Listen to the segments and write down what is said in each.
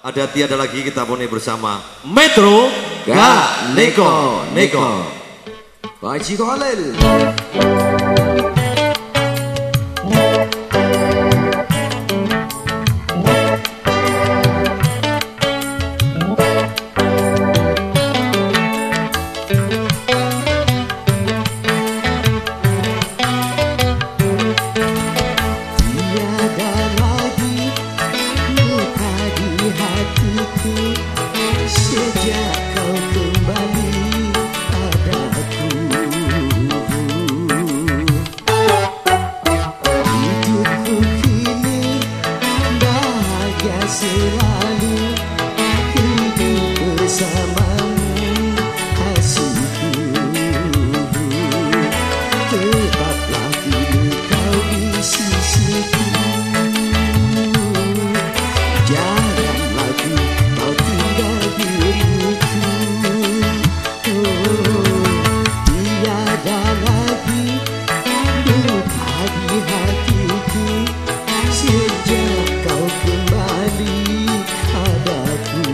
Ada tiada lagi kita puni bersama Metro Gak Neko Neko Haji Khalil. Sejak kau kembali padaku, hidupku kini bahagia selalu, hidup bersamamu kasihku. Tetaplah kini kau di sisiku, jangan lagi kau tinggal diriku. Tiada lagi duka di hatiku sejak kau kembali padaku.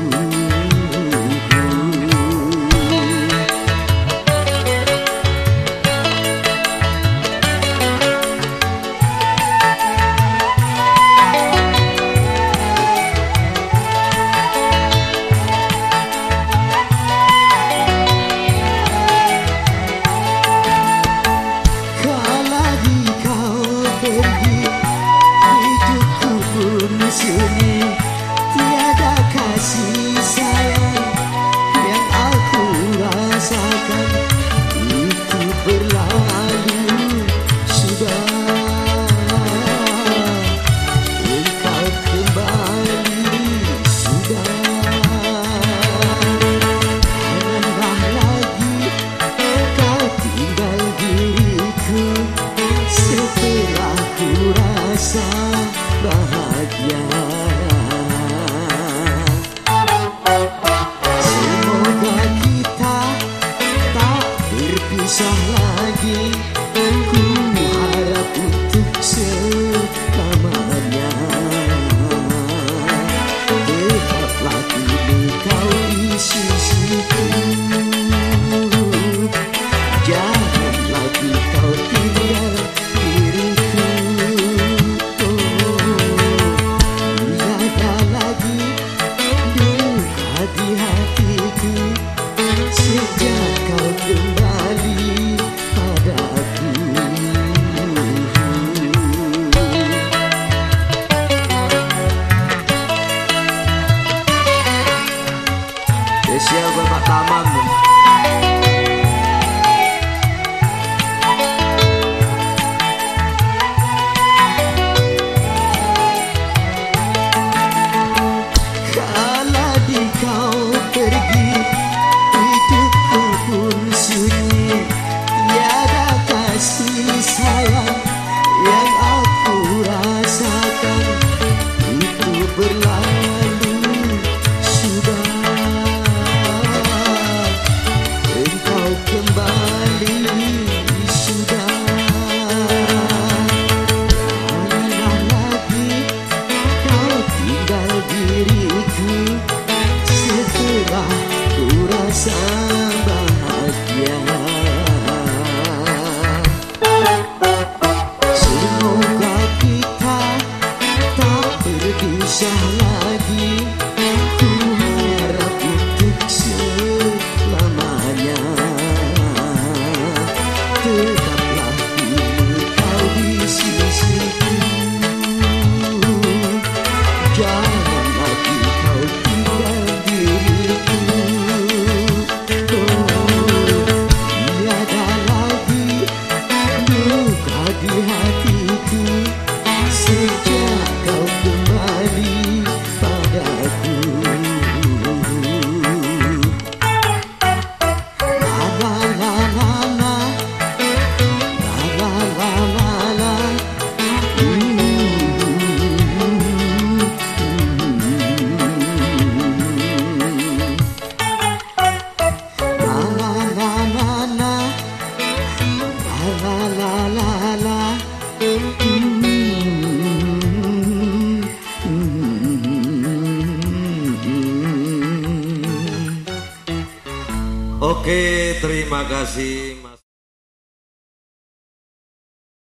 Tiada kasih sayang yang aku rasakan, itu berlalu sudah. Engkau kembali sudah. Janganlah lagi kau tinggal diriku setelah ku rasa bahagia. Semoga kita tak berpisah lagi, ku harap untuk selamanya. Tetaplah kini kau di sisiku, jangan lagi kau tinggal diriku. Tiada lagi duka di hatiku sejak kau kembali padaku. Spesial Bapak Taman. Kala di kau pergi, hidupku pun sunyi. Tiada kasih sayang yang aku rasakan, itu berlalu sudah. Engkau kembali sudah. Janganlah lagi kau tinggal diriku setelah ku rasa bahagia. Semoga kita tak berpisah lagi, ku harap untuk selamanya. Tetaplah kini kau di sisiku, jangan lagi kau tinggal diriku. Oke, terima kasih.